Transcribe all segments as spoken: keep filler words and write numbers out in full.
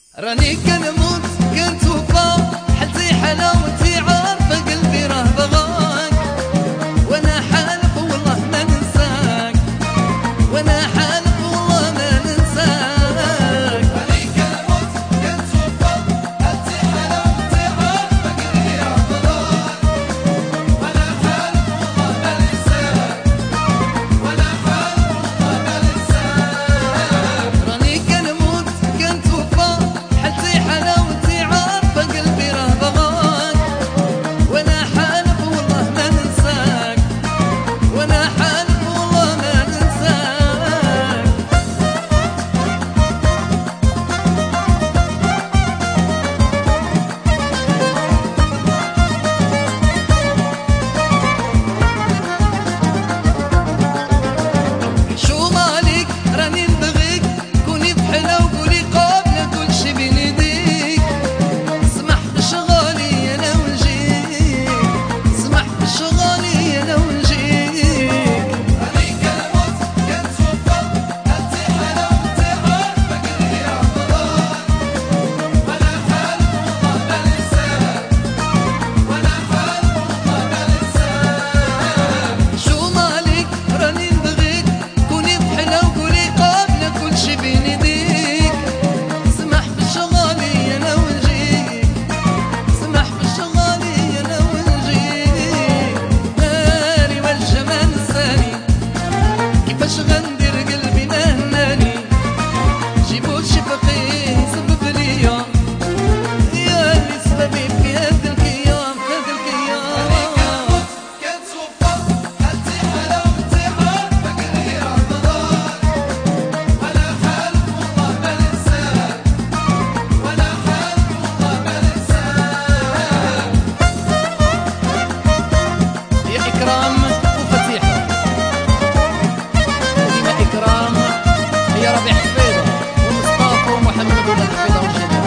راني كنموت كنتوفى حالتي حلاوتي عارفة قلبي راه بغاك، وانا حالف والله ما ننساك، وانا حالف والله ما ننساك. راني كنموت كنتوفى حالتي حلاوتي عارفة قلبي راه بغاك، وانا حالف والله ما ننساك، وانا حالف والله ما ننساك. راني كنموت كنتوفى حالتي حلاوتي عارفة قلبي راه بغاك، وانا حالف والله ما ننساك، وانا حالف والله ما ننساك. شو مالك راني نبغيك، كوني بحلا وقولي قابلة كلشي بين يديك، اسمح بشغالي انا ونجيك، اسمح بشغالي انا ونجيك. راني كنموت كنتوفى حالتي حلاوتي عارفة قلبي راه بغاك، وانا حالف والله ما ننساك، وانا حالف والله ما ننساك. شو مالك راني نبغيك، كوني بحلا وقولي قابلة كلشي بين يديك، اسمح بشغالي انا ونجيك، اسمح بشغالي انا ونجيك. ناري والجمال نساني، كيفاش غندير قلبي نهناني، جيبوا شي فقيه يسبب ليا، يا اللي سببي في هاد الكيام هاد راني الكيام. كنموت كنتوفى حالتي حلاوتي عارفة قلبي راه بغاك، وانا حالف والله ما ننساك، وانا حالف والله ما ننساك. يا إكرام وفتيحة، وديما إكرام هي ربيع حفيظة ومصطفى ومحمد ولاد حفيظة والجميع.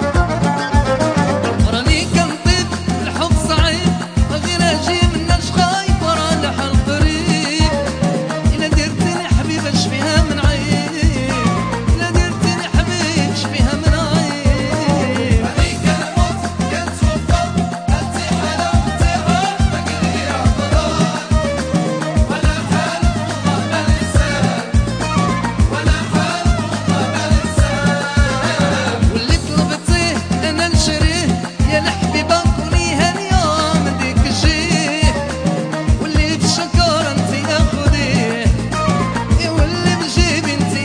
راني كنطيب الحب صعيب، غير أجي مناش خايف ورا لحال قريب، إلا درتيني حبيبة شفيها من عيب، إلا درتيني حبيب شفيها من عيب. راني كنموت كنتوفى حالتي حلاوتي عارفة قلبي راه بغاك، وانا حالف والله ما ننساك، وانا حالف والله ما ننساك. واللي طلبتيه انا نشريه، يا الحبيبه كوني هانيه من ديك الجيه، واللي بشكر انت اخذيه، إي واللي بجيبي انت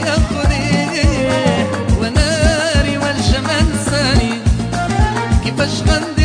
اخذيه. وناري والجمال نساني، كيفاش غندير